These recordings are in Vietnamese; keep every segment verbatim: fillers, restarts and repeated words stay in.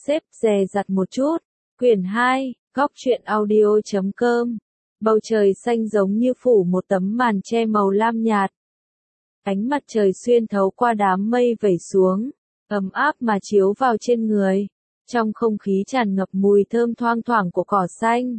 xếp dè dặt một chút. Quyển hai, góc truyện audio chấm com. Bầu trời xanh giống như phủ một tấm màn che màu lam nhạt. Ánh mặt trời xuyên thấu qua đám mây vẩy xuống, ấm áp mà chiếu vào trên người. Trong không khí tràn ngập mùi thơm thoang thoảng của cỏ xanh.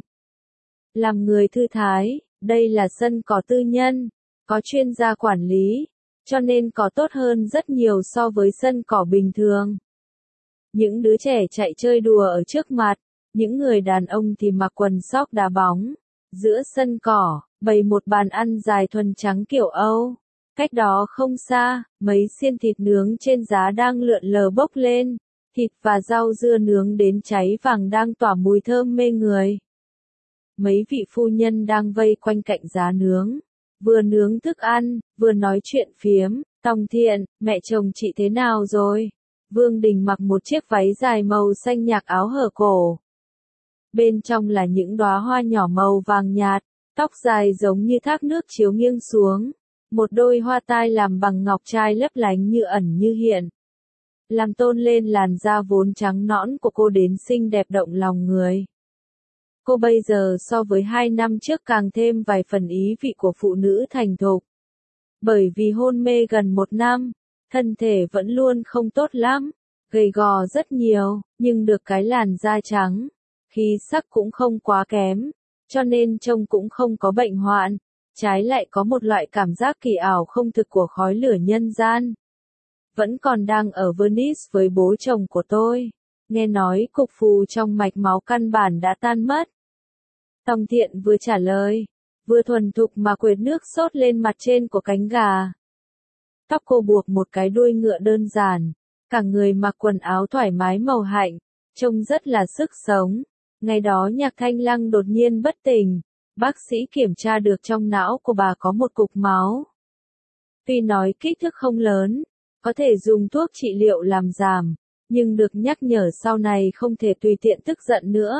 Làm người thư thái, đây là sân cỏ tư nhân, có chuyên gia quản lý, cho nên có tốt hơn rất nhiều so với sân cỏ bình thường. Những đứa trẻ chạy chơi đùa ở trước mặt, những người đàn ông thì mặc quần sóc đá bóng. Giữa sân cỏ, bày một bàn ăn dài thuần trắng kiểu Âu. Cách đó không xa, mấy xiên thịt nướng trên giá đang lượn lờ bốc lên. Thịt và rau dưa nướng đến cháy vàng đang tỏa mùi thơm mê người. Mấy vị phu nhân đang vây quanh cạnh giá nướng, vừa nướng thức ăn, vừa nói chuyện phiếm. Tòng Thiện, mẹ chồng chị thế nào rồi? Vương Đình mặc một chiếc váy dài màu xanh nhạt, áo hở cổ. Bên trong là những đóa hoa nhỏ màu vàng nhạt, tóc dài giống như thác nước chiếu nghiêng xuống. Một đôi hoa tai làm bằng ngọc trai lấp lánh như ẩn như hiện, làm tôn lên làn da vốn trắng nõn của cô đến xinh đẹp động lòng người. Cô bây giờ so với hai năm trước càng thêm vài phần ý vị của phụ nữ thành thục. Bởi vì hôn mê gần một năm, thân thể vẫn luôn không tốt lắm, gầy gò rất nhiều, nhưng được cái làn da trắng, khí sắc cũng không quá kém, cho nên trông cũng không có bệnh hoạn, trái lại có một loại cảm giác kỳ ảo không thực của khói lửa nhân gian. Vẫn còn đang ở Venice với bố chồng của tôi, nghe nói cục phù trong mạch máu căn bản đã tan mất. Tòng Thiện vừa trả lời, vừa thuần thục mà quệt nước sốt lên mặt trên của cánh gà. Tóc cô buộc một cái đuôi ngựa đơn giản, cả người mặc quần áo thoải mái màu hạnh, trông rất là sức sống. Ngày đó Nhạc Thanh Lăng đột nhiên bất tỉnh, bác sĩ kiểm tra được trong não của bà có một cục máu. Tuy nói kích thước không lớn, có thể dùng thuốc trị liệu làm giảm, nhưng được nhắc nhở sau này không thể tùy tiện tức giận nữa.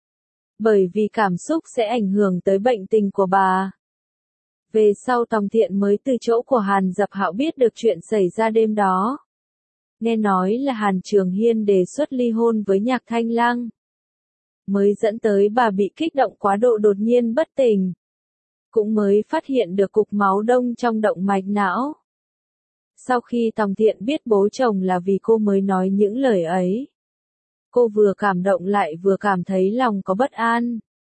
Bởi vì cảm xúc sẽ ảnh hưởng tới bệnh tình của bà. Về sau Tòng Thiện mới từ chỗ của Hàn Dập Hạo biết được chuyện xảy ra đêm đó. Nghe nói là Hàn Trường Hiên đề xuất ly hôn với Nhạc Thanh Lăng, mới dẫn tới bà bị kích động quá độ đột nhiên bất tỉnh. Cũng mới phát hiện được cục máu đông trong động mạch não. Sau khi Tòng Thiện biết bố chồng là vì cô mới nói những lời ấy, cô vừa cảm động lại vừa cảm thấy lòng có bất an.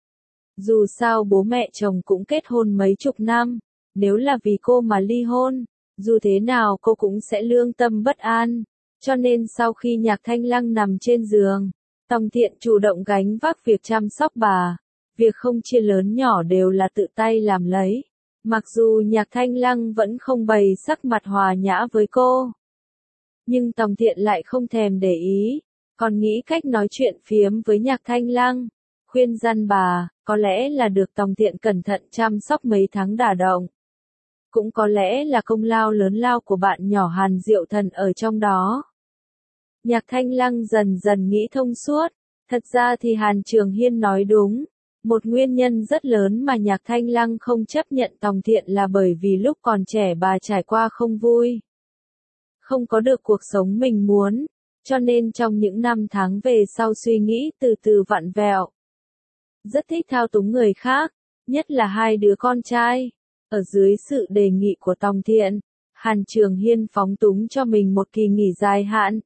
Dù sao bố mẹ chồng cũng kết hôn mấy chục năm, nếu là vì cô mà ly hôn, dù thế nào cô cũng sẽ lương tâm bất an. Cho nên sau khi Nhạc Thanh Lăng nằm trên giường, Tòng Thiện chủ động gánh vác việc chăm sóc bà. Việc không chia lớn nhỏ đều là tự tay làm lấy. Mặc dù Nhạc Thanh Lăng vẫn không bày sắc mặt hòa nhã với cô, nhưng Tòng Thiện lại không thèm để ý, còn nghĩ cách nói chuyện phiếm với Nhạc Thanh Lăng, khuyên răn bà, có lẽ là được Tòng Thiện cẩn thận chăm sóc mấy tháng đả động. Cũng có lẽ là công lao lớn lao của bạn nhỏ Hàn Diệu Thần ở trong đó. Nhạc Thanh Lăng dần dần nghĩ thông suốt, thật ra thì Hàn Trường Hiên nói đúng. Một nguyên nhân rất lớn mà Nhạc Thanh Lăng không chấp nhận Tòng Thiện là bởi vì lúc còn trẻ bà trải qua không vui. Không có được cuộc sống mình muốn, cho nên trong những năm tháng về sau suy nghĩ từ từ vặn vẹo. Rất thích thao túng người khác, nhất là hai đứa con trai. Ở dưới sự đề nghị của Tòng Thiện, Hàn Trường Hiên phóng túng cho mình một kỳ nghỉ dài hạn.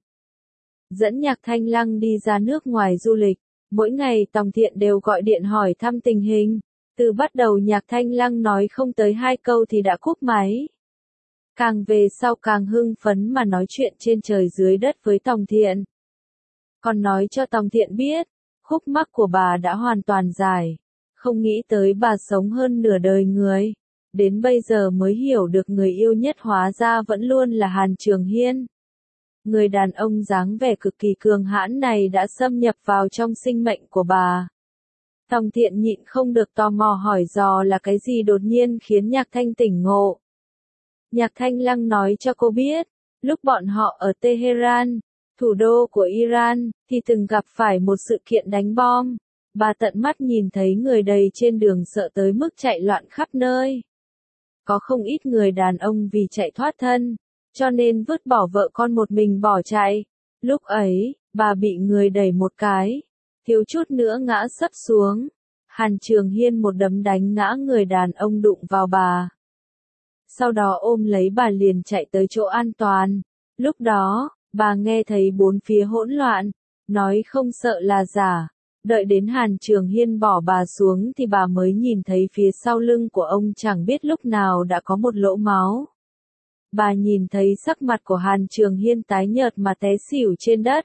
Dẫn Nhạc Thanh Lăng đi ra nước ngoài du lịch. Mỗi ngày Tòng Thiện đều gọi điện hỏi thăm tình hình. Từ bắt đầu Nhạc Thanh Lăng nói không tới hai câu thì đã cúp máy. Càng về sau càng hưng phấn mà nói chuyện trên trời dưới đất với Tòng Thiện. Còn nói cho Tòng Thiện biết, khúc mắc của bà đã hoàn toàn giải. Không nghĩ tới bà sống hơn nửa đời người. Đến bây giờ mới hiểu được người yêu nhất hóa ra vẫn luôn là Hàn Trường Hiên. Người đàn ông dáng vẻ cực kỳ cường hãn này đã xâm nhập vào trong sinh mệnh của bà. Tòng Thiện nhịn không được tò mò hỏi dò là cái gì đột nhiên khiến Nhạc Thanh tỉnh ngộ. Nhạc Thanh Lăng nói cho cô biết, lúc bọn họ ở Tehran, thủ đô của Iran, thì từng gặp phải một sự kiện đánh bom. Bà tận mắt nhìn thấy người đầy trên đường sợ tới mức chạy loạn khắp nơi. Có không ít người đàn ông vì chạy thoát thân, cho nên vứt bỏ vợ con một mình bỏ chạy. Lúc ấy, bà bị người đẩy một cái, thiếu chút nữa ngã sấp xuống. Hàn Trường Hiên một đấm đánh ngã người đàn ông đụng vào bà. Sau đó ôm lấy bà liền chạy tới chỗ an toàn. Lúc đó, bà nghe thấy bốn phía hỗn loạn, nói không sợ là giả. Đợi đến Hàn Trường Hiên bỏ bà xuống thì bà mới nhìn thấy phía sau lưng của ông chẳng biết lúc nào đã có một lỗ máu. Bà nhìn thấy sắc mặt của Hàn Trường Hiên tái nhợt mà té xỉu trên đất.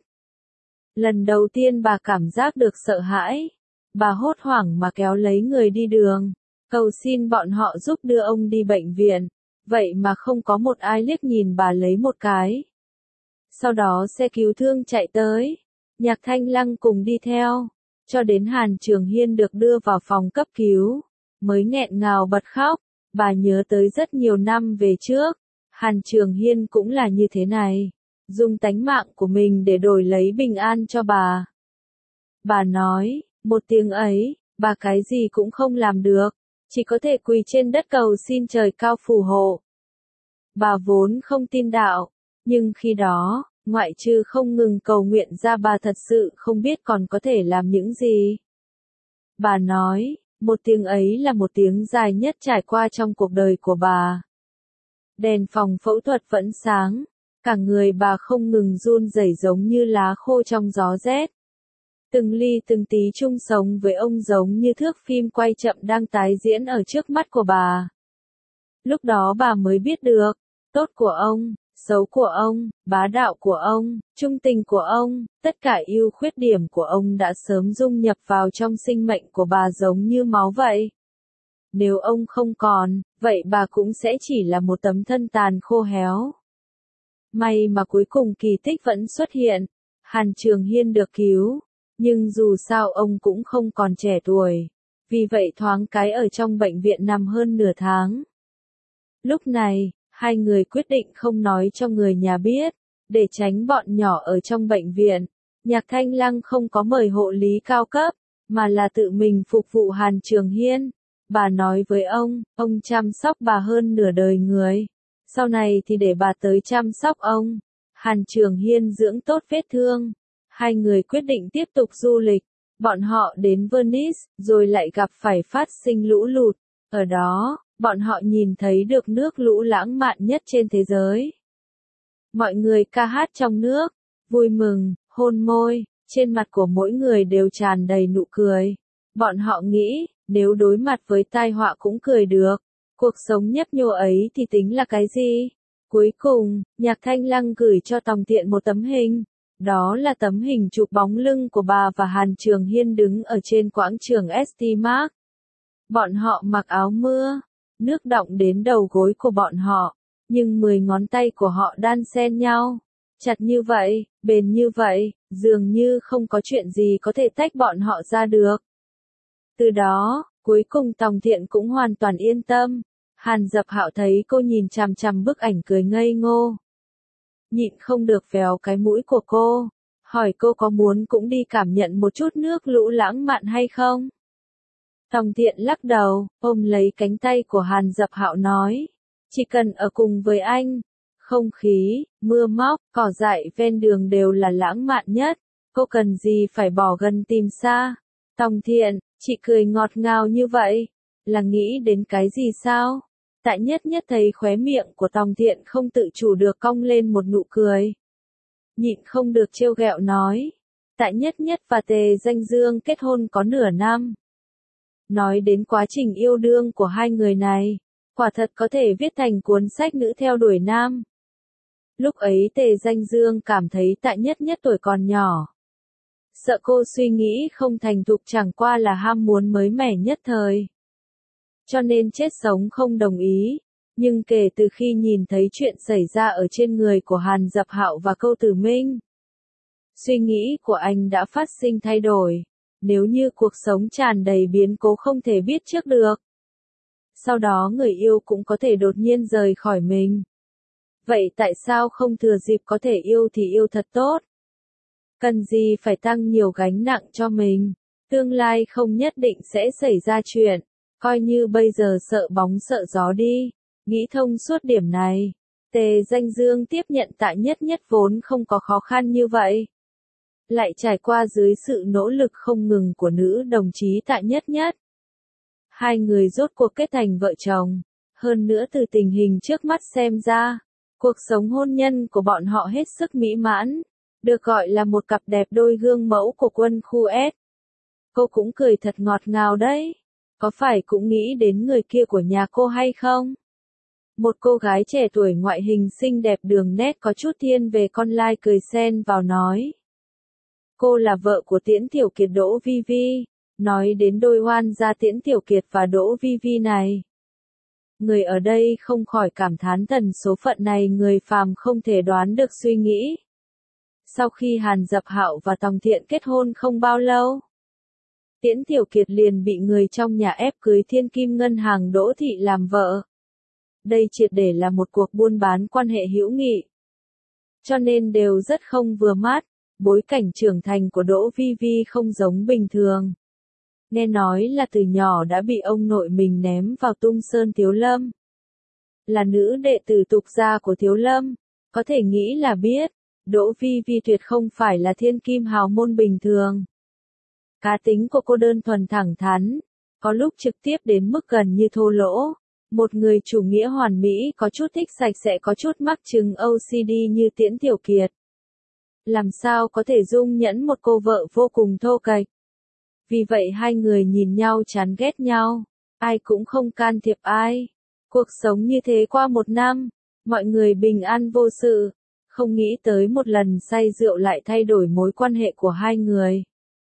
Lần đầu tiên bà cảm giác được sợ hãi. Bà hốt hoảng mà kéo lấy người đi đường, cầu xin bọn họ giúp đưa ông đi bệnh viện. Vậy mà không có một ai liếc nhìn bà lấy một cái. Sau đó xe cứu thương chạy tới. Nhạc Thanh Lăng cùng đi theo. Cho đến Hàn Trường Hiên được đưa vào phòng cấp cứu. Mới nghẹn ngào bật khóc. Bà nhớ tới rất nhiều năm về trước. Hàn Trường Hiên cũng là như thế này. Dùng tánh mạng của mình để đổi lấy bình an cho bà. Bà nói, một tiếng ấy, bà cái gì cũng không làm được. Chỉ có thể quỳ trên đất cầu xin trời cao phù hộ. Bà vốn không tin đạo. Nhưng khi đó, ngoại trừ không ngừng cầu nguyện ra bà thật sự không biết còn có thể làm những gì. Bà nói, một tiếng ấy là một tiếng dài nhất trải qua trong cuộc đời của bà. Đèn phòng phẫu thuật vẫn sáng. Cả người bà không ngừng run rẩy giống như lá khô trong gió rét. Từng ly từng tí chung sống với ông giống như thước phim quay chậm đang tái diễn ở trước mắt của bà. Lúc đó bà mới biết được, tốt của ông, xấu của ông, bá đạo của ông, trung tình của ông, tất cả ưu khuyết điểm của ông đã sớm dung nhập vào trong sinh mệnh của bà giống như máu vậy. Nếu ông không còn, vậy bà cũng sẽ chỉ là một tấm thân tàn khô héo. May mà cuối cùng kỳ tích vẫn xuất hiện, Hàn Trường Hiên được cứu, nhưng dù sao ông cũng không còn trẻ tuổi, vì vậy thoáng cái ở trong bệnh viện nằm hơn nửa tháng. Lúc này, hai người quyết định không nói cho người nhà biết, để tránh bọn nhỏ ở trong bệnh viện. Nhạc Thanh Lăng không có mời hộ lý cao cấp, mà là tự mình phục vụ Hàn Trường Hiên. Bà nói với ông, ông chăm sóc bà hơn nửa đời người. Sau này thì để bà tới chăm sóc ông. Hàn Trường Hiên dưỡng tốt vết thương. Hai người quyết định tiếp tục du lịch. Bọn họ đến Venice, rồi lại gặp phải phát sinh lũ lụt. Ở đó, bọn họ nhìn thấy được nước lũ lãng mạn nhất trên thế giới. Mọi người ca hát trong nước, vui mừng, hôn môi, trên mặt của mỗi người đều tràn đầy nụ cười. Bọn họ nghĩ, nếu đối mặt với tai họa cũng cười được, cuộc sống nhấp nhô ấy thì tính là cái gì? Cuối cùng, Nhạc Thanh Lăng gửi cho Tòng Thiện một tấm hình. Đó là tấm hình chụp bóng lưng của bà và Hàn Trường Hiên đứng ở trên quảng trường ét tê Mark. Bọn họ mặc áo mưa, nước đọng đến đầu gối của bọn họ, nhưng mười ngón tay của họ đan xen nhau. Chặt như vậy, bền như vậy, dường như không có chuyện gì có thể tách bọn họ ra được. Từ đó, cuối cùng Tòng Thiện cũng hoàn toàn yên tâm. Hàn Dập Hạo thấy cô nhìn chằm chằm bức ảnh cười ngây ngô. Nhịn không được véo cái mũi của cô, hỏi cô có muốn cũng đi cảm nhận một chút nước lũ lãng mạn hay không? Tòng Thiện lắc đầu, ôm lấy cánh tay của Hàn Dập Hạo nói, chỉ cần ở cùng với anh, không khí, mưa móc, cỏ dại ven đường đều là lãng mạn nhất, cô cần gì phải bỏ gần tìm xa. Tòng Thiện, chị cười ngọt ngào như vậy, là nghĩ đến cái gì sao? Tại Nhất Nhất thấy khóe miệng của Tòng Thiện không tự chủ được cong lên một nụ cười. Nhịn không được trêu ghẹo nói. Tại Nhất Nhất và Tề Danh Dương kết hôn có nửa năm. Nói đến quá trình yêu đương của hai người này, quả thật có thể viết thành cuốn sách nữ theo đuổi nam. Lúc ấy Tề Danh Dương cảm thấy Tại Nhất Nhất tuổi còn nhỏ. Sợ cô suy nghĩ không thành thục chẳng qua là ham muốn mới mẻ nhất thời. Cho nên chết sống không đồng ý. Nhưng kể từ khi nhìn thấy chuyện xảy ra ở trên người của Hàn Dập Hạo và Câu Tử Minh, suy nghĩ của anh đã phát sinh thay đổi. Nếu như cuộc sống tràn đầy biến cố không thể biết trước được, sau đó người yêu cũng có thể đột nhiên rời khỏi mình. Vậy tại sao không thừa dịp có thể yêu thì yêu thật tốt? Cần gì phải tăng nhiều gánh nặng cho mình? Tương lai không nhất định sẽ xảy ra chuyện. Coi như bây giờ sợ bóng sợ gió đi. Nghĩ thông suốt điểm này, Tề Danh Dương tiếp nhận Tại Nhất Nhất vốn không có khó khăn như vậy. lại trải qua dưới sự nỗ lực không ngừng của nữ đồng chí Tạ Nhất Nhất. Hai người rốt cuộc kết thành vợ chồng, hơn nữa từ tình hình trước mắt xem ra, cuộc sống hôn nhân của bọn họ hết sức mỹ mãn, được gọi là một cặp đẹp đôi gương mẫu của quân khu S. Cô cũng cười thật ngọt ngào đấy, có phải cũng nghĩ đến người kia của nhà cô hay không? Một cô gái trẻ tuổi ngoại hình xinh đẹp đường nét có chút thiên về con lai cười xen vào nói. Cô là vợ của Tiễn Tiểu Kiệt Đỗ Vi Vi, nói đến đôi oan gia Tiễn Tiểu Kiệt và Đỗ Vi Vi này. Người ở đây không khỏi cảm thán thần số phận này người phàm không thể đoán được suy nghĩ. Sau khi Hàn Dập Hạo và Tòng Thiện kết hôn không bao lâu, Tiễn Tiểu Kiệt liền bị người trong nhà ép cưới thiên kim ngân hàng Đỗ Thị làm vợ. Đây triệt để là một cuộc buôn bán quan hệ hữu nghị. Cho nên đều rất không vừa mắt, bối cảnh trưởng thành của Đỗ Vi Vi không giống bình thường. Nghe nói là từ nhỏ đã bị ông nội mình ném vào Tung Sơn Thiếu Lâm. Là nữ đệ tử tục gia của Thiếu Lâm, có thể nghĩ là biết, Đỗ Vi Vi tuyệt không phải là thiên kim hào môn bình thường. Cá tính của cô đơn thuần thẳng thắn, có lúc trực tiếp đến mức gần như thô lỗ. Một người chủ nghĩa hoàn mỹ có chút thích sạch sẽ có chút mắc chứng O C D như Tiễn Tiểu Kiệt. Làm sao có thể dung nhẫn một cô vợ vô cùng thô kệch. Vì vậy hai người nhìn nhau chán ghét nhau, ai cũng không can thiệp ai. Cuộc sống như thế qua một năm, mọi người bình an vô sự, không nghĩ tới một lần say rượu lại thay đổi mối quan hệ của hai người.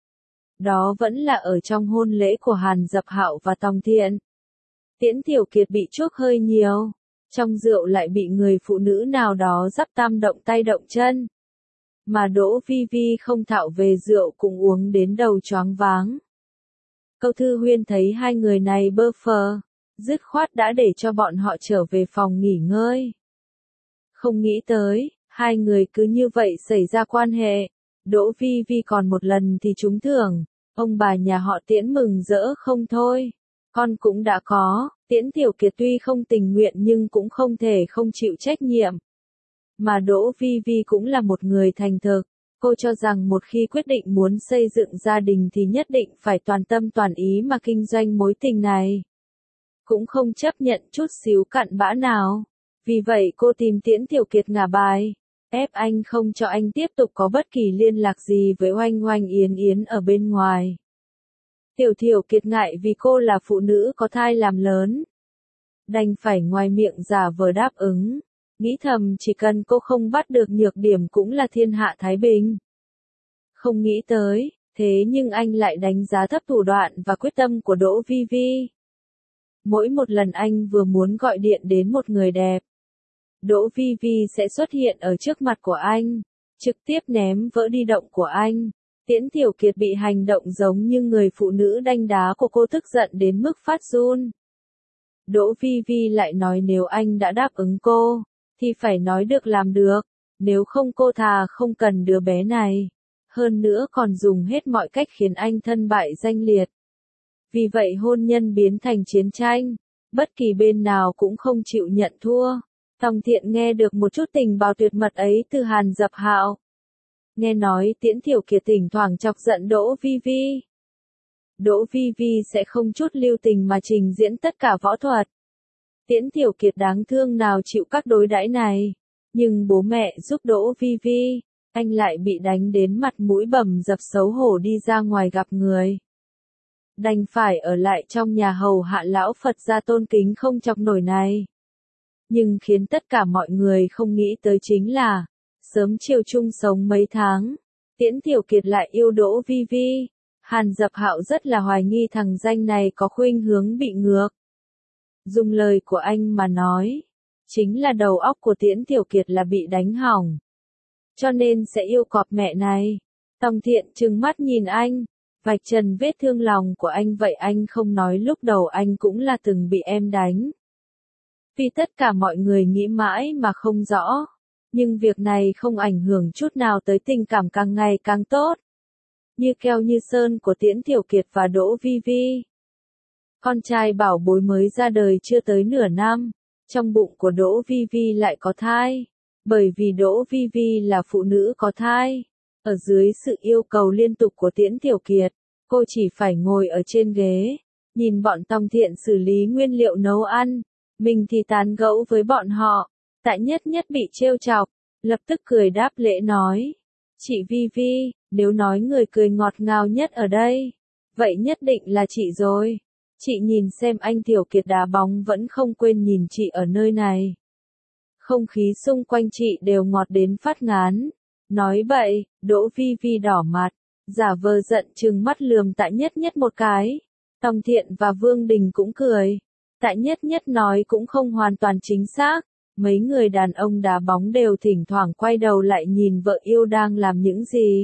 Đó vẫn là ở trong hôn lễ của Hàn Dập Hạo và Tòng Thiện. Tiễn Tiểu Kiệt bị chuốc hơi nhiều, trong rượu lại bị người phụ nữ nào đó dắp tam động tay động chân. Mà Đỗ Vi Vi không thạo về rượu cũng uống đến đầu choáng váng. Câu Thư Huyên thấy hai người này bơ phờ, dứt khoát đã để cho bọn họ trở về phòng nghỉ ngơi. Không nghĩ tới, hai người cứ như vậy xảy ra quan hệ. Đỗ Vi Vi còn một lần thì trúng thưởng, ông bà nhà họ Tiễn mừng rỡ không thôi. Con cũng đã có, Tiễn Tiểu Kiệt tuy không tình nguyện nhưng cũng không thể không chịu trách nhiệm. Mà Đỗ Vi Vi cũng là một người thành thực, cô cho rằng một khi quyết định muốn xây dựng gia đình thì nhất định phải toàn tâm toàn ý mà kinh doanh mối tình này. Cũng không chấp nhận chút xíu cặn bã nào. Vì vậy cô tìm Tiễn Tiểu Kiệt ngả bài, ép anh không cho anh tiếp tục có bất kỳ liên lạc gì với Oanh Oanh Yến Yến ở bên ngoài. Tiểu Tiểu Kiệt ngại vì cô là phụ nữ có thai làm lớn, đành phải ngoài miệng giả vờ đáp ứng, nghĩ thầm chỉ cần cô không bắt được nhược điểm cũng là thiên hạ thái bình. Không nghĩ tới, thế nhưng anh lại đánh giá thấp thủ đoạn và quyết tâm của Đỗ Vi Vi. Mỗi một lần anh vừa muốn gọi điện đến một người đẹp, Đỗ Vi Vi sẽ xuất hiện ở trước mặt của anh, trực tiếp ném vỡ di động của anh. Tiễn Tiểu Kiệt bị hành động giống như người phụ nữ đanh đá của cô tức giận đến mức phát run. Đỗ Vi Vi lại nói nếu anh đã đáp ứng cô, thì phải nói được làm được, nếu không cô thà không cần đứa bé này. Hơn nữa còn dùng hết mọi cách khiến anh thân bại danh liệt. Vì vậy hôn nhân biến thành chiến tranh, bất kỳ bên nào cũng không chịu nhận thua. Tòng Thiện nghe được một chút tình báo tuyệt mật ấy từ Hàn Dập Hạo. Nghe nói Tiễn Tiểu Kiệt thỉnh thoảng chọc giận Đỗ Vi Vi. Đỗ Vi Vi sẽ không chút lưu tình mà trình diễn tất cả võ thuật. Tiễn Tiểu Kiệt đáng thương nào chịu các đối đãi này. Nhưng bố mẹ giúp Đỗ Vi Vi, anh lại bị đánh đến mặt mũi bầm dập xấu hổ đi ra ngoài gặp người. Đành phải ở lại trong nhà hầu hạ lão Phật gia tôn kính không chọc nổi này. Nhưng khiến tất cả mọi người không nghĩ tới chính là, sớm chiều chung sống mấy tháng, Tiễn Tiểu Kiệt lại yêu Đỗ Vi Vi. Hàn Dập Hạo rất là hoài nghi thằng danh này có khuynh hướng bị ngược. Dùng lời của anh mà nói, chính là đầu óc của Tiễn Tiểu Kiệt là bị đánh hỏng. Cho nên sẽ yêu cọp mẹ này. Tòng Thiện trừng mắt nhìn anh, vạch trần vết thương lòng của anh vậy anh không nói lúc đầu anh cũng là từng bị em đánh. Vì tất cả mọi người nghĩ mãi mà không rõ. Nhưng việc này không ảnh hưởng chút nào tới tình cảm càng ngày càng tốt. Như keo như sơn của Tiễn Tiểu Kiệt và Đỗ Vi Vi. Con trai bảo bối mới ra đời chưa tới nửa năm, trong bụng của Đỗ Vi Vi lại có thai. Bởi vì Đỗ Vi Vi là phụ nữ có thai, Ở dưới sự yêu cầu liên tục của Tiễn Tiểu Kiệt, cô chỉ phải ngồi ở trên ghế, nhìn bọn Tòng Thiện xử lý nguyên liệu nấu ăn, mình thì tán gẫu với bọn họ. Tạ Nhất Nhất bị trêu chọc, lập tức cười đáp lễ nói, chị Vi Vi, nếu nói người cười ngọt ngào nhất ở đây, vậy nhất định là chị rồi. Chị nhìn xem anh Tiểu Kiệt đá bóng vẫn không quên nhìn chị ở nơi này. Không khí xung quanh chị đều ngọt đến phát ngán. Nói bậy, Đỗ Vi Vi đỏ mặt, giả vờ giận trừng mắt lườm Tạ Nhất Nhất một cái. Tòng Thiện và Vương Đình cũng cười. Tạ Nhất Nhất nói cũng không hoàn toàn chính xác. Mấy người đàn ông đá bóng đều thỉnh thoảng quay đầu lại nhìn vợ yêu đang làm những gì.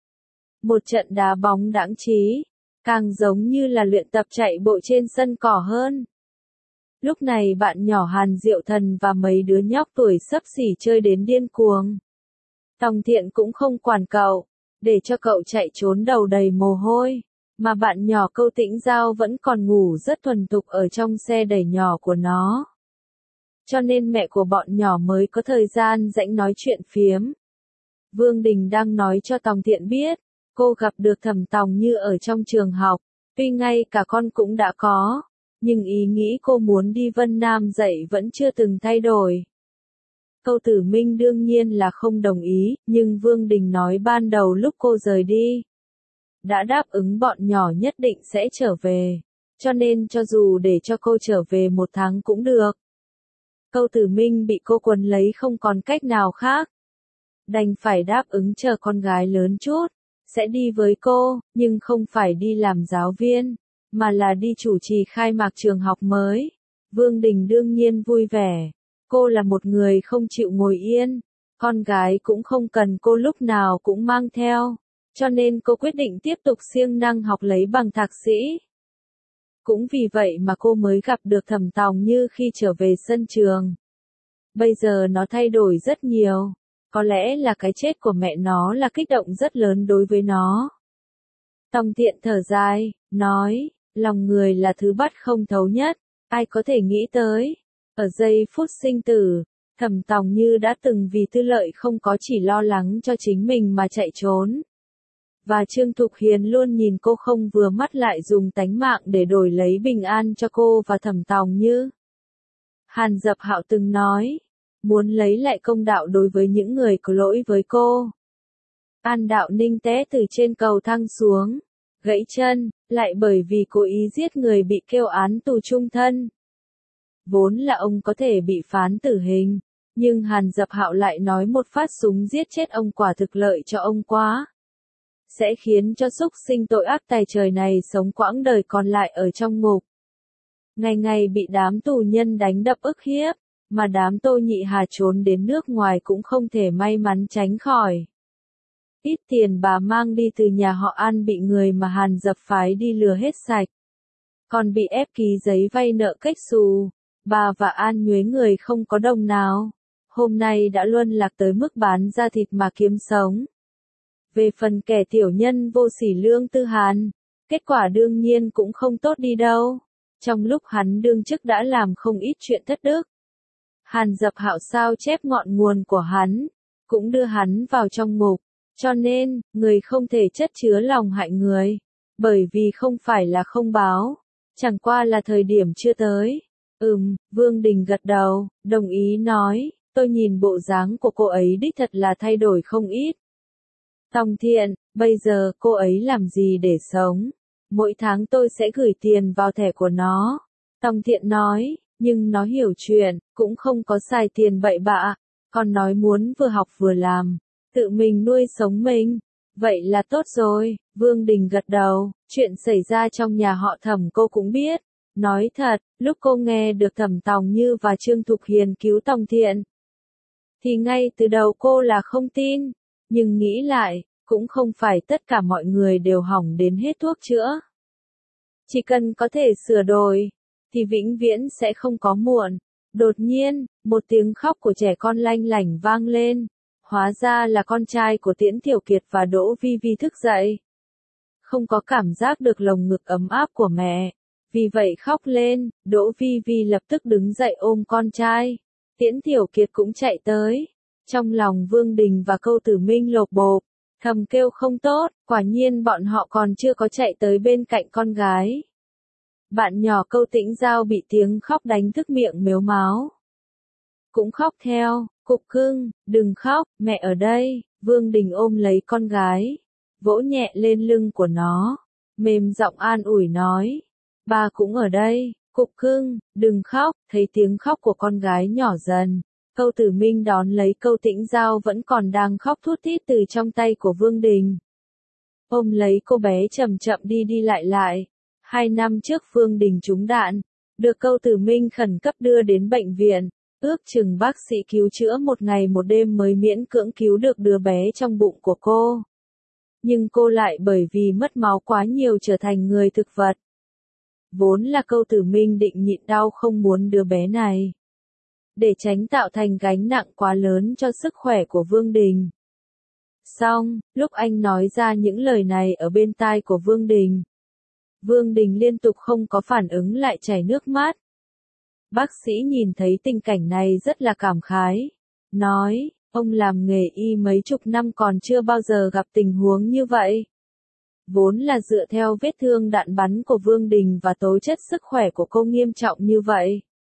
Một trận đá bóng đãng trí, càng giống như là luyện tập chạy bộ trên sân cỏ hơn. Lúc này bạn nhỏ Hàn Diệu Thần và mấy đứa nhóc tuổi xấp xỉ chơi đến điên cuồng. Tòng Thiện cũng không quản cậu, để cho cậu chạy trốn đầu đầy mồ hôi, mà bạn nhỏ Câu Tĩnh Giao vẫn còn ngủ rất thuần thục ở trong xe đẩy nhỏ của nó. Cho nên mẹ của bọn nhỏ mới có thời gian rảnh nói chuyện phiếm. Vương Đình đang nói cho Tòng Thiện biết, cô gặp được Thẩm Tòng Như ở trong trường học, tuy ngay cả con cũng đã có, nhưng ý nghĩ cô muốn đi Vân Nam dạy vẫn chưa từng thay đổi. Câu Tử Minh đương nhiên là không đồng ý, nhưng Vương Đình nói ban đầu lúc cô rời đi, đã đáp ứng bọn nhỏ nhất định sẽ trở về, cho nên cho dù để cho cô trở về một tháng cũng được. Câu Tử Minh bị cô quấn lấy không còn cách nào khác. Đành phải đáp ứng chờ con gái lớn chút, sẽ đi với cô, nhưng không phải đi làm giáo viên, mà là đi chủ trì khai mạc trường học mới. Vương Đình đương nhiên vui vẻ. Cô là một người không chịu ngồi yên, con gái cũng không cần cô lúc nào cũng mang theo, cho nên cô quyết định tiếp tục siêng năng học lấy bằng thạc sĩ. Cũng vì vậy mà cô mới gặp được Thẩm Tòng Như khi trở về sân trường. Bây giờ nó thay đổi rất nhiều, có lẽ là cái chết của mẹ nó là kích động rất lớn đối với nó. Tòng Thiện thở dài, nói, lòng người là thứ bắt không thấu nhất, ai có thể nghĩ tới. Ở giây phút sinh tử, Thẩm Tòng Như đã từng vì tư lợi không có chỉ lo lắng cho chính mình mà chạy trốn. Và Trương Thục Hiền luôn nhìn cô không vừa mắt lại dùng tánh mạng để đổi lấy bình an cho cô và Thẩm Tòng Như. Hàn Dập Hạo từng nói, muốn lấy lại công đạo đối với những người có lỗi với cô. An Đạo Ninh té từ trên cầu thang xuống, gãy chân, lại bởi vì cố ý giết người bị kêu án tù chung thân. Vốn là ông có thể bị phán tử hình, nhưng Hàn Dập Hạo lại nói một phát súng giết chết ông quả thực lợi cho ông quá. Sẽ khiến cho súc sinh tội ác tày trời này sống quãng đời còn lại ở trong ngục. Ngày ngày bị đám tù nhân đánh đập ức hiếp, mà đám Tô Nhị Hà trốn đến nước ngoài cũng không thể may mắn tránh khỏi. Ít tiền bà mang đi từ nhà họ An bị người mà Hàn Dập phái đi lừa hết sạch. Còn bị ép ký giấy vay nợ cách xù, bà và An nhuế người không có đồng nào. Hôm nay đã luân lạc tới mức bán da thịt mà kiếm sống. Về phần kẻ tiểu nhân vô sỉ Lương Tư Hàn, kết quả đương nhiên cũng không tốt đi đâu. Trong lúc hắn đương chức đã làm không ít chuyện thất đức. Hàn Dập Hạo sao chép ngọn nguồn của hắn, cũng đưa hắn vào trong ngục. Cho nên, người không thể chất chứa lòng hại người. Bởi vì không phải là không báo, chẳng qua là thời điểm chưa tới. Ừm, Vương Đình gật đầu, đồng ý nói, tôi nhìn bộ dáng của cô ấy đích thật là thay đổi không ít. Tòng Thiện, bây giờ cô ấy làm gì để sống? Mỗi tháng tôi sẽ gửi tiền vào thẻ của nó. Tòng Thiện nói, nhưng nó hiểu chuyện, cũng không có xài tiền bậy bạ, còn nói muốn vừa học vừa làm, tự mình nuôi sống mình. Vậy là tốt rồi, Vương Đình gật đầu, chuyện xảy ra trong nhà họ Thẩm cô cũng biết. Nói thật, lúc cô nghe được Thẩm Tòng Như và Trương Thục Hiền cứu Tòng Thiện, thì ngay từ đầu cô là không tin, nhưng nghĩ lại, cũng không phải tất cả mọi người đều hỏng đến hết thuốc chữa. Chỉ cần có thể sửa đổi, thì vĩnh viễn sẽ không có muộn. Đột nhiên, một tiếng khóc của trẻ con lanh lảnh vang lên. Hóa ra là con trai của Tiễn Tiểu Kiệt và Đỗ Vi Vi thức dậy. Không có cảm giác được lồng ngực ấm áp của mẹ. Vì vậy khóc lên, Đỗ Vi Vi lập tức đứng dậy ôm con trai. Tiễn Tiểu Kiệt cũng chạy tới. Trong lòng Vương Đình và Câu Tử Minh lột bột. thầm kêu không tốt, quả nhiên bọn họ còn chưa có chạy tới bên cạnh con gái. Bạn nhỏ Câu Tĩnh Giao bị tiếng khóc đánh thức miệng mếu máo. Cũng khóc theo, Cục Cưng, đừng khóc, mẹ ở đây. Vương Đình ôm lấy con gái, vỗ nhẹ lên lưng của nó, mềm giọng an ủi nói, ba cũng ở đây, Cục Cưng, đừng khóc. Thấy tiếng khóc của con gái nhỏ dần, Câu Tử Minh đón lấy Câu Tĩnh Giao vẫn còn đang khóc thút thít từ trong tay của Vương Đình. Ôm lấy cô bé chậm chậm đi đi lại lại. Hai năm trước Vương Đình trúng đạn, được Câu Tử Minh khẩn cấp đưa đến bệnh viện. Ước chừng bác sĩ cứu chữa một ngày một đêm mới miễn cưỡng cứu được đứa bé trong bụng của cô. Nhưng cô lại bởi vì mất máu quá nhiều trở thành người thực vật. Vốn là Câu Tử Minh định nhịn đau không muốn đứa bé này, để tránh tạo thành gánh nặng quá lớn cho sức khỏe của Vương Đình. Xong, lúc anh nói ra những lời này ở bên tai của Vương Đình, Vương Đình liên tục không có phản ứng lại chảy nước mắt. Bác sĩ nhìn thấy tình cảnh này rất là cảm khái, nói, ông làm nghề y mấy chục năm còn chưa bao giờ gặp tình huống như vậy. Vốn là dựa theo vết thương đạn bắn của Vương Đình và tố chất sức khỏe của cô nghiêm trọng như vậy,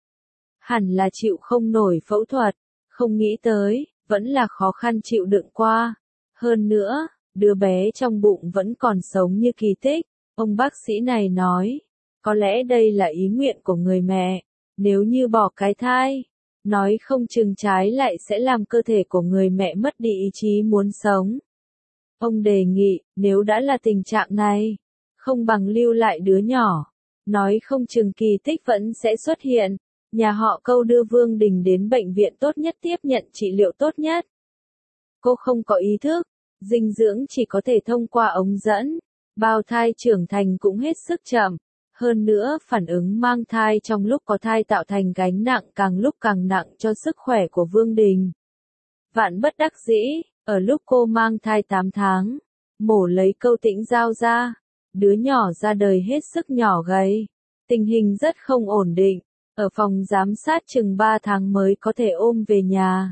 hẳn là chịu không nổi phẫu thuật, không nghĩ tới, vẫn là khó khăn chịu đựng qua. Hơn nữa, đứa bé trong bụng vẫn còn sống như kỳ tích. Ông bác sĩ này nói, có lẽ đây là ý nguyện của người mẹ, nếu như bỏ cái thai, nói không chừng trái lại sẽ làm cơ thể của người mẹ mất đi ý chí muốn sống. Ông đề nghị, nếu đã là tình trạng này, không bằng lưu lại đứa nhỏ, nói không chừng kỳ tích vẫn sẽ xuất hiện. Nhà họ Câu đưa Vương Đình đến bệnh viện tốt nhất tiếp nhận trị liệu tốt nhất. Cô không có ý thức, dinh dưỡng chỉ có thể thông qua ống dẫn, bào thai trưởng thành cũng hết sức chậm. Hơn nữa, phản ứng mang thai trong lúc có thai tạo thành gánh nặng càng lúc càng nặng cho sức khỏe của Vương Đình. Vạn bất đắc dĩ, ở lúc cô mang thai tám tháng, mổ lấy Câu Tĩnh Giao ra, đứa nhỏ ra đời hết sức nhỏ gầy, tình hình rất không ổn định, ở phòng giám sát chừng ba tháng mới có thể ôm về nhà.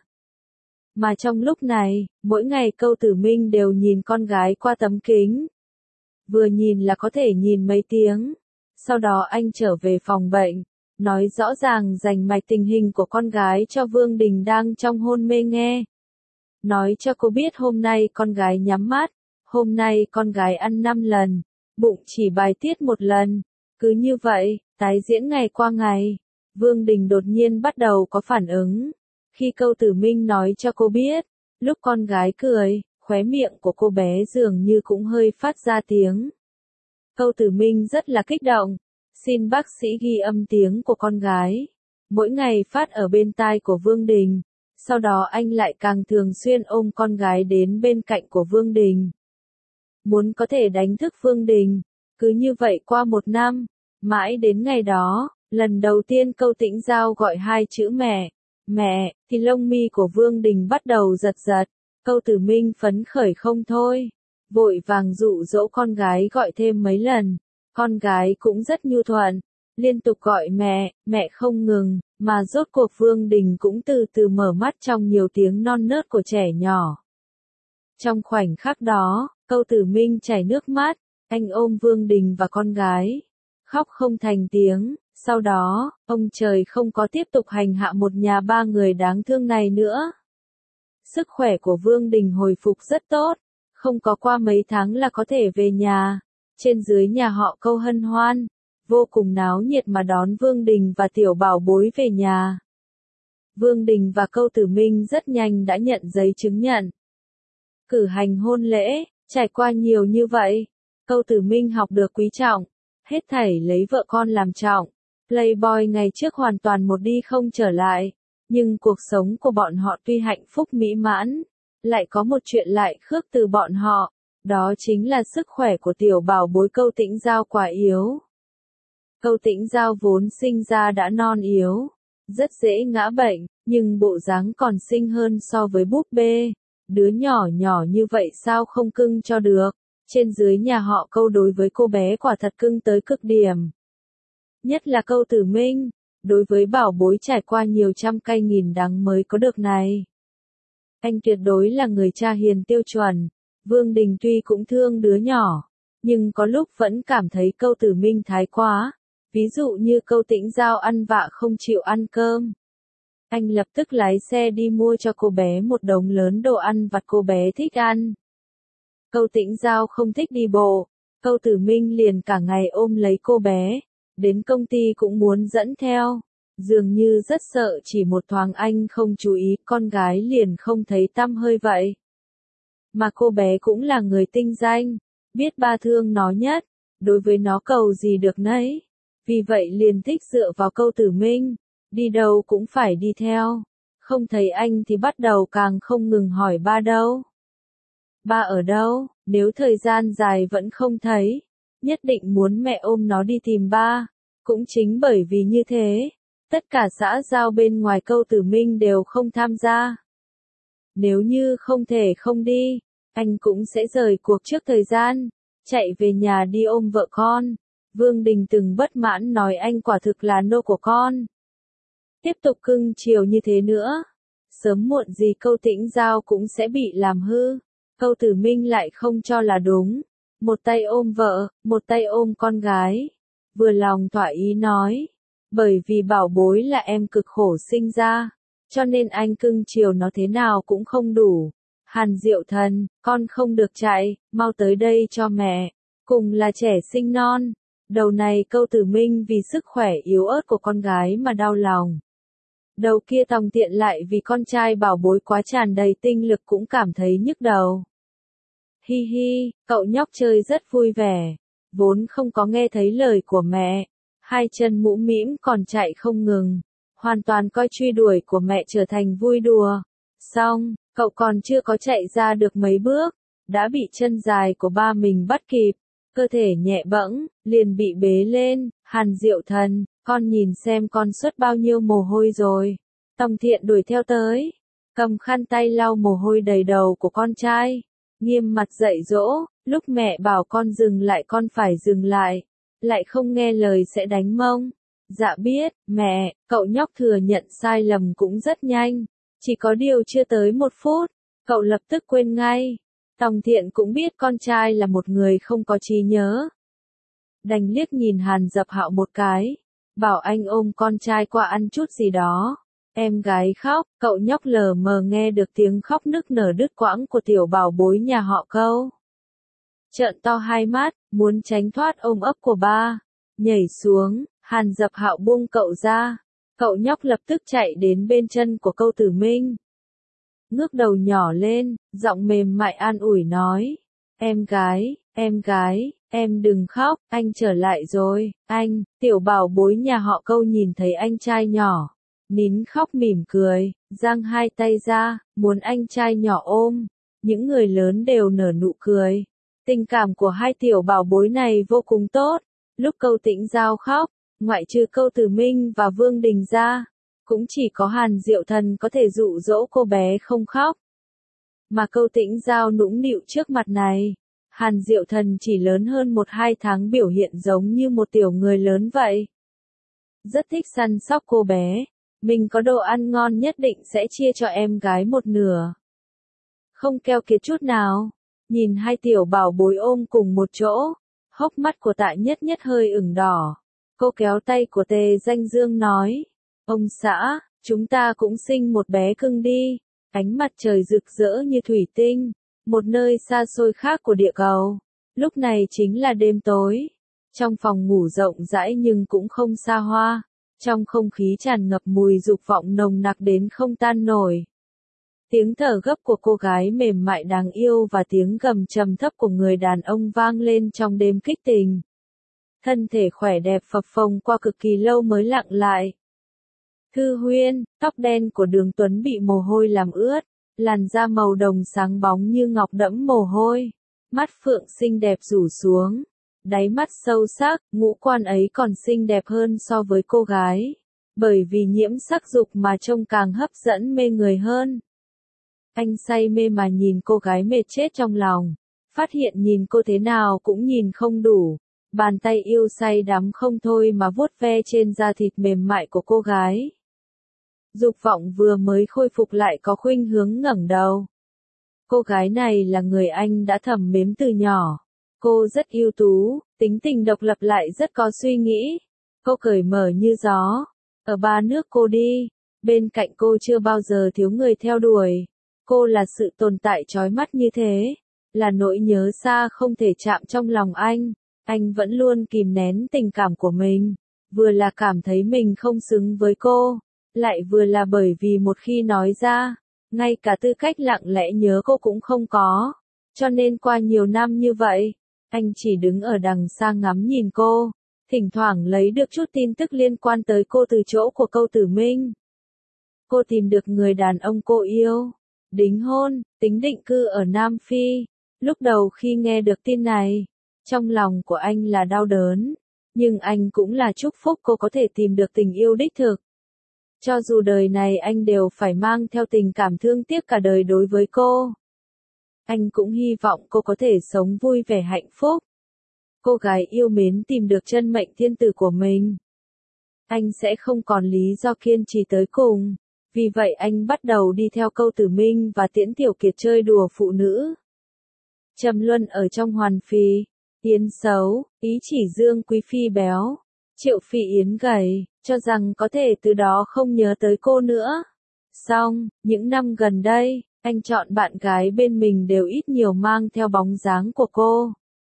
Mà trong lúc này, mỗi ngày Câu Tử Minh đều nhìn con gái qua tấm kính. Vừa nhìn là có thể nhìn mấy tiếng. Sau đó anh trở về phòng bệnh, nói rõ ràng rành mạch tình hình của con gái cho Vương Đình đang trong hôn mê nghe. Nói cho cô biết hôm nay con gái nhắm mắt, hôm nay con gái ăn năm lần, bụng chỉ bài tiết một lần. Cứ như vậy, tái diễn ngày qua ngày. Vương Đình đột nhiên bắt đầu có phản ứng. Khi Câu Tử Minh nói cho cô biết, lúc con gái cười, khóe miệng của cô bé dường như cũng hơi phát ra tiếng. Câu Tử Minh rất là kích động, xin bác sĩ ghi âm tiếng của con gái, mỗi ngày phát ở bên tai của Vương Đình. Sau đó anh lại càng thường xuyên ôm con gái đến bên cạnh của Vương Đình, muốn có thể đánh thức Vương Đình. Cứ như vậy qua một năm, mãi đến ngày đó, lần đầu tiên Câu Tĩnh Giao gọi hai chữ mẹ, mẹ, thì lông mi của Vương Đình bắt đầu giật giật. Câu Tử Minh phấn khởi không thôi, vội vàng dụ dỗ con gái gọi thêm mấy lần. Con gái cũng rất nhu thuận, liên tục gọi mẹ, mẹ không ngừng, mà rốt cuộc Vương Đình cũng từ từ mở mắt trong nhiều tiếng non nớt của trẻ nhỏ. Trong khoảnh khắc đó, Câu Tử Minh chảy nước mắt, anh ôm Vương Đình và con gái, khóc không thành tiếng. Sau đó, ông trời không có tiếp tục hành hạ một nhà ba người đáng thương này nữa. Sức khỏe của Vương Đình hồi phục rất tốt, không có qua mấy tháng là có thể về nhà. Trên dưới nhà họ Câu hân hoan, vô cùng náo nhiệt mà đón Vương Đình và tiểu bảo bối về nhà. Vương Đình và Câu Tử Minh rất nhanh đã nhận giấy chứng nhận cử hành hôn lễ. Trải qua nhiều như vậy, Câu Tử Minh học được quý trọng, hết thảy lấy vợ con làm trọng. Playboy ngày trước hoàn toàn một đi không trở lại, nhưng cuộc sống của bọn họ tuy hạnh phúc mỹ mãn, lại có một chuyện lại khước từ bọn họ, đó chính là sức khỏe của tiểu bảo bối Câu Tĩnh Giao quá yếu. Câu Tĩnh Giao vốn sinh ra đã non yếu, rất dễ ngã bệnh, nhưng bộ dáng còn xinh hơn so với búp bê. Đứa nhỏ nhỏ như vậy sao không cưng cho được. Trên dưới nhà họ Câu đối với cô bé quả thật cưng tới cực điểm. Nhất là Câu Tử Minh, đối với bảo bối trải qua nhiều trăm cay nghìn đắng mới có được này. Anh tuyệt đối là người cha hiền tiêu chuẩn, Vương Đình tuy cũng thương đứa nhỏ, nhưng có lúc vẫn cảm thấy câu Tử Minh thái quá, ví dụ như câu Tĩnh Giao ăn vạ không chịu ăn cơm. Anh lập tức lái xe đi mua cho cô bé một đống lớn đồ ăn vặt cô bé thích ăn. Câu Tĩnh Giao không thích đi bộ, câu Tử Minh liền cả ngày ôm lấy cô bé, đến công ty cũng muốn dẫn theo. Dường như rất sợ chỉ một thoáng anh không chú ý con gái liền không thấy tăm hơi vậy. Mà cô bé cũng là người tinh danh, biết ba thương nó nhất, đối với nó cầu gì được nấy. Vì vậy liền thích dựa vào câu Tử Minh, đi đâu cũng phải đi theo. Không thấy anh thì bắt đầu càng không ngừng hỏi ba đâu. Ba ở đâu, nếu thời gian dài vẫn không thấy, nhất định muốn mẹ ôm nó đi tìm ba. Cũng chính bởi vì như thế, tất cả xã giao bên ngoài câu Tử Minh đều không tham gia. Nếu như không thể không đi, anh cũng sẽ rời cuộc trước thời gian, chạy về nhà đi ôm vợ con. Vương Đình từng bất mãn nói anh quả thực là nô của con. Tiếp tục cưng chiều như thế nữa, sớm muộn gì câu Tĩnh Giao cũng sẽ bị làm hư. Câu Tử Minh lại không cho là đúng, một tay ôm vợ, một tay ôm con gái. Vừa lòng thỏa ý nói, bởi vì bảo bối là em cực khổ sinh ra, cho nên anh cưng chiều nó thế nào cũng không đủ. Hàn Diệu Thần, con không được chạy, mau tới đây cho mẹ, cùng là trẻ sinh non. Đầu này câu Tử Minh vì sức khỏe yếu ớt của con gái mà đau lòng. Đầu kia Tòng Tiện lại vì con trai bảo bối quá tràn đầy tinh lực cũng cảm thấy nhức đầu. Hi hi, cậu nhóc chơi rất vui vẻ, vốn không có nghe thấy lời của mẹ, hai chân mũm mĩm còn chạy không ngừng, hoàn toàn coi truy đuổi của mẹ trở thành vui đùa. Xong, cậu còn chưa có chạy ra được mấy bước, đã bị chân dài của ba mình bắt kịp, cơ thể nhẹ bẫng, liền bị bế lên. Hàn Diệu Thần, con nhìn xem con xuất bao nhiêu mồ hôi rồi. Tòng Thiện đuổi theo tới, cầm khăn tay lau mồ hôi đầy đầu của con trai, nghiêm mặt dạy dỗ, lúc mẹ bảo con dừng lại con phải dừng lại, lại không nghe lời sẽ đánh mông. Dạ biết, mẹ, cậu nhóc thừa nhận sai lầm cũng rất nhanh, chỉ có điều chưa tới một phút, cậu lập tức quên ngay. Tòng Thiện cũng biết con trai là một người không có trí nhớ. Đành liếc nhìn Hàn Dập Hạo một cái, bảo anh ôm con trai qua ăn chút gì đó. Em gái khóc, cậu nhóc lờ mờ nghe được tiếng khóc nức nở đứt quãng của tiểu bảo bối nhà họ câu. Trợn to hai mắt, muốn tránh thoát ôm ấp của ba. Nhảy xuống, Hàn Dập Hạo buông cậu ra. Cậu nhóc lập tức chạy đến bên chân của câu Tử Minh. Ngước đầu nhỏ lên, giọng mềm mại an ủi nói. Em gái, em gái, em đừng khóc, anh trở lại rồi. Anh, tiểu bảo bối nhà họ câu nhìn thấy anh trai nhỏ, nín khóc mỉm cười, giang hai tay ra, muốn anh trai nhỏ ôm. Những người lớn đều nở nụ cười. Tình cảm của hai tiểu bảo bối này vô cùng tốt. Lúc câu Tĩnh Giao khóc, ngoại trừ câu Tử Minh và Vương Đình ra, cũng chỉ có Hàn Diệu Thần có thể dụ dỗ cô bé không khóc. Mà câu Tĩnh Giao nũng nịu trước mặt này, Hàn Diệu Thần chỉ lớn hơn một hai tháng biểu hiện giống như một tiểu người lớn vậy. Rất thích săn sóc cô bé, mình có đồ ăn ngon nhất định sẽ chia cho em gái một nửa. Không keo kiệt chút nào, nhìn hai tiểu bảo bối ôm cùng một chỗ, hốc mắt của Tạ Nhất Nhất hơi ửng đỏ. Cô kéo tay của Tề Danh Dương nói, ông xã, chúng ta cũng sinh một bé cưng đi. Ánh mặt trời rực rỡ như thủy tinh, một nơi xa xôi khác của địa cầu. Lúc này chính là đêm tối. Trong phòng ngủ rộng rãi nhưng cũng không xa hoa. Trong không khí tràn ngập mùi dục vọng nồng nặc đến không tan nổi. Tiếng thở gấp của cô gái mềm mại đáng yêu và tiếng gầm trầm thấp của người đàn ông vang lên trong đêm kích tình. Thân thể khỏe đẹp phập phồng qua cực kỳ lâu mới lặng lại. Thư Huyên, tóc đen của Đường Tuấn bị mồ hôi làm ướt, làn da màu đồng sáng bóng như ngọc đẫm mồ hôi, mắt phượng xinh đẹp rủ xuống, đáy mắt sâu sắc, ngũ quan ấy còn xinh đẹp hơn so với cô gái, bởi vì nhiễm sắc dục mà trông càng hấp dẫn mê người hơn. Anh say mê mà nhìn cô gái mệt chết trong lòng, phát hiện nhìn cô thế nào cũng nhìn không đủ. Bàn tay yêu say đắm không thôi mà vuốt ve trên da thịt mềm mại của cô gái. Dục vọng vừa mới khôi phục lại có khuynh hướng ngẩng đầu. Cô gái này là người anh đã thầm mến từ nhỏ. Cô rất ưu tú, tính tình độc lập lại rất có suy nghĩ. Cô cởi mở như gió. Ở ba nước cô đi, bên cạnh cô chưa bao giờ thiếu người theo đuổi. Cô là sự tồn tại chói mắt như thế, là nỗi nhớ xa không thể chạm trong lòng anh. Anh vẫn luôn kìm nén tình cảm của mình, vừa là cảm thấy mình không xứng với cô, lại vừa là bởi vì một khi nói ra, ngay cả tư cách lặng lẽ nhớ cô cũng không có. Cho nên qua nhiều năm như vậy, anh chỉ đứng ở đằng xa ngắm nhìn cô, thỉnh thoảng lấy được chút tin tức liên quan tới cô từ chỗ của Câu Tử Minh. Cô tìm được người đàn ông cô yêu, đính hôn, tính định cư ở Nam Phi. Lúc đầu khi nghe được tin này, trong lòng của anh là đau đớn, nhưng anh cũng là chúc phúc cô có thể tìm được tình yêu đích thực. Cho dù đời này anh đều phải mang theo tình cảm thương tiếc cả đời đối với cô, anh cũng hy vọng cô có thể sống vui vẻ hạnh phúc. Cô gái yêu mến tìm được chân mệnh thiên tử của mình, anh sẽ không còn lý do kiên trì tới cùng. Vì vậy anh bắt đầu đi theo Câu Tử Minh và Tiễn Tiểu Kiệt chơi đùa phụ nữ. Trầm Luân ở trong Hoàn Phi, Yến xấu, ý chỉ Dương Quý Phi béo, Triệu Phi Yến gầy, cho rằng có thể từ đó không nhớ tới cô nữa. Xong, những năm gần đây, anh chọn bạn gái bên mình đều ít nhiều mang theo bóng dáng của cô.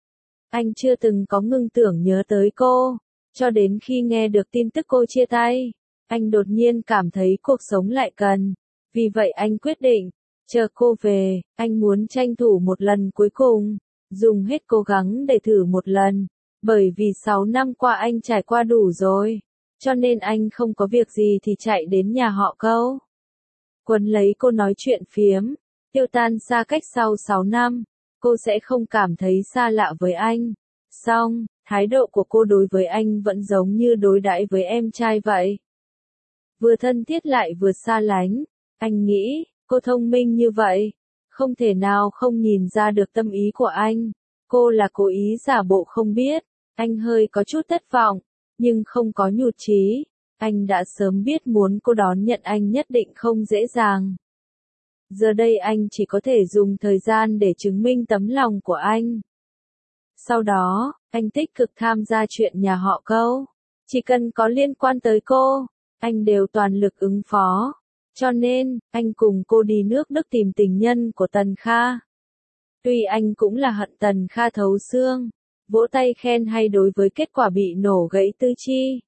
Anh chưa từng có ngưng tưởng nhớ tới cô, cho đến khi nghe được tin tức cô chia tay. Anh đột nhiên cảm thấy cuộc sống lại cần. Vì vậy anh quyết định, chờ cô về, anh muốn tranh thủ một lần cuối cùng, dùng hết cố gắng để thử một lần. Bởi vì sáu năm qua anh trải qua đủ rồi, cho nên anh không có việc gì thì chạy đến nhà họ Câu. Quấn lấy cô nói chuyện phiếm, tiêu tan xa cách sau sáu năm, cô sẽ không cảm thấy xa lạ với anh. Song, thái độ của cô đối với anh vẫn giống như đối đãi với em trai vậy. Vừa thân thiết lại vừa xa lánh. Anh nghĩ, cô thông minh như vậy, không thể nào không nhìn ra được tâm ý của anh. Cô là cố ý giả bộ không biết. Anh hơi có chút thất vọng, nhưng không có nhụt chí. Anh đã sớm biết muốn cô đón nhận anh nhất định không dễ dàng. Giờ đây anh chỉ có thể dùng thời gian để chứng minh tấm lòng của anh. Sau đó, anh tích cực tham gia chuyện nhà họ Câu. Chỉ cần có liên quan tới cô, anh đều toàn lực ứng phó. Cho nên, anh cùng cô đi nước Đức tìm tình nhân của Tần Kha. Tuy anh cũng là hận Tần Kha thấu xương, vỗ tay khen hay đối với kết quả bị nổ gãy tư chi.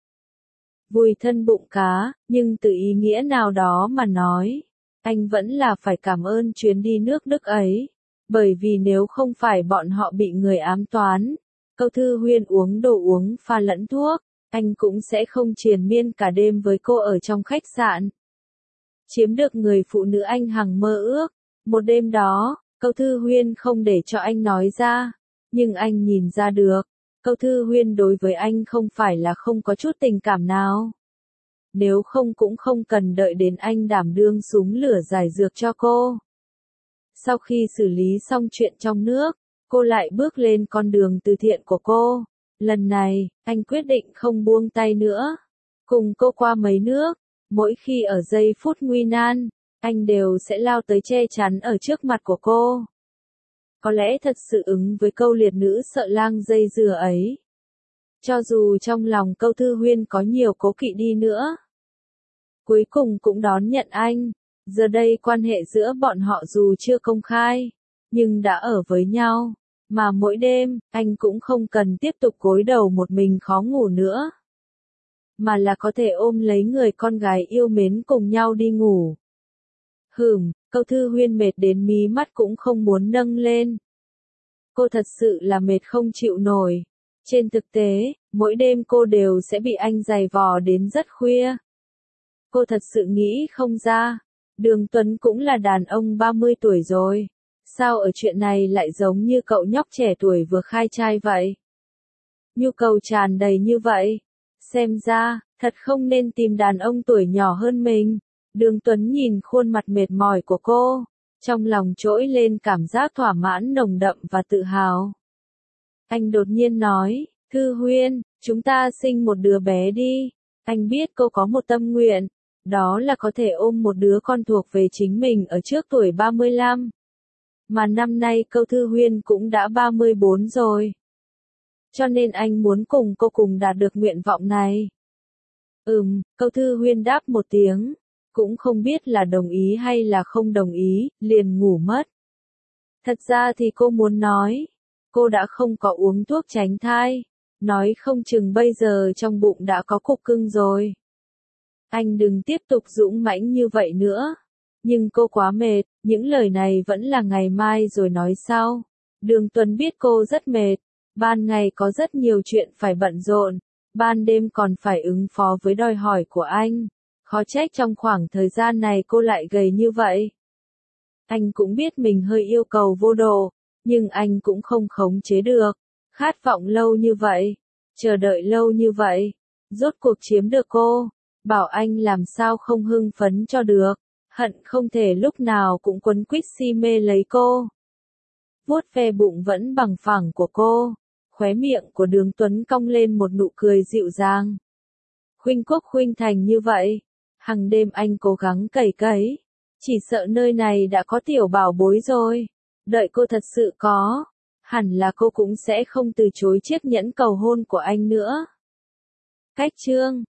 Vùi thân bụng cá, nhưng từ ý nghĩa nào đó mà nói, anh vẫn là phải cảm ơn chuyến đi nước Đức ấy. Bởi vì nếu không phải bọn họ bị người ám toán, Câu Thư Huyên uống đồ uống pha lẫn thuốc, anh cũng sẽ không triền miên cả đêm với cô ở trong khách sạn. Chiếm được người phụ nữ anh hằng mơ ước. Một đêm đó, Câu Thư Huyên không để cho anh nói ra, nhưng anh nhìn ra được, Câu Thư Huyên đối với anh không phải là không có chút tình cảm nào. Nếu không cũng không cần đợi đến anh đảm đương súng lửa giải dược cho cô. Sau khi xử lý xong chuyện trong nước, cô lại bước lên con đường từ thiện của cô. Lần này, anh quyết định không buông tay nữa. Cùng cô qua mấy nước, mỗi khi ở giây phút nguy nan, anh đều sẽ lao tới che chắn ở trước mặt của cô. Có lẽ thật sự ứng với câu liệt nữ sợ lang dây dừa ấy. Cho dù trong lòng Câu Thư Huyên có nhiều cố kỵ đi nữa, cuối cùng cũng đón nhận anh. Giờ đây quan hệ giữa bọn họ dù chưa công khai, nhưng đã ở với nhau. Mà mỗi đêm, anh cũng không cần tiếp tục gối đầu một mình khó ngủ nữa. Mà là có thể ôm lấy người con gái yêu mến cùng nhau đi ngủ. Hửm, Câu Thư Huyên mệt đến mí mắt cũng không muốn nâng lên. Cô thật sự là mệt không chịu nổi. Trên thực tế, mỗi đêm cô đều sẽ bị anh giày vò đến rất khuya. Cô thật sự nghĩ không ra. Đường Tuấn cũng là đàn ông ba mươi tuổi rồi. Sao ở chuyện này lại giống như cậu nhóc trẻ tuổi vừa khai trai vậy? Nhu cầu tràn đầy như vậy. Xem ra, thật không nên tìm đàn ông tuổi nhỏ hơn mình. Đường Tuấn nhìn khuôn mặt mệt mỏi của cô, trong lòng trỗi lên cảm giác thỏa mãn nồng đậm và tự hào. Anh đột nhiên nói, Thư Huyên, chúng ta sinh một đứa bé đi. Anh biết cô có một tâm nguyện, đó là có thể ôm một đứa con thuộc về chính mình ở trước tuổi ba mươi lăm. Mà năm nay Câu Thư Huyên cũng đã ba mươi bốn rồi. Cho nên anh muốn cùng cô cùng đạt được nguyện vọng này. Ừm, Câu Thư Huyên đáp một tiếng, cũng không biết là đồng ý hay là không đồng ý, liền ngủ mất. Thật ra thì cô muốn nói, cô đã không có uống thuốc tránh thai, nói không chừng bây giờ trong bụng đã có cục cưng rồi. Anh đừng tiếp tục dũng mãnh như vậy nữa. Nhưng cô quá mệt, những lời này vẫn là ngày mai rồi nói sau. Đường Tuấn biết cô rất mệt, ban ngày có rất nhiều chuyện phải bận rộn, ban đêm còn phải ứng phó với đòi hỏi của anh. Khó trách trong khoảng thời gian này cô lại gầy như vậy. Anh cũng biết mình hơi yêu cầu vô độ, nhưng anh cũng không khống chế được. Khát vọng lâu như vậy, chờ đợi lâu như vậy, rốt cuộc chiếm được cô, bảo anh làm sao không hưng phấn cho được, hận không thể lúc nào cũng quấn quýt si mê lấy cô. Vuốt ve bụng vẫn bằng phẳng của cô, khóe miệng của Đường Tuấn cong lên một nụ cười dịu dàng. Khuynh quốc khuynh thành như vậy, hằng đêm anh cố gắng cày cấy, chỉ sợ nơi này đã có tiểu bảo bối rồi, đợi cô thật sự có, hẳn là cô cũng sẽ không từ chối chiếc nhẫn cầu hôn của anh nữa. Cách chương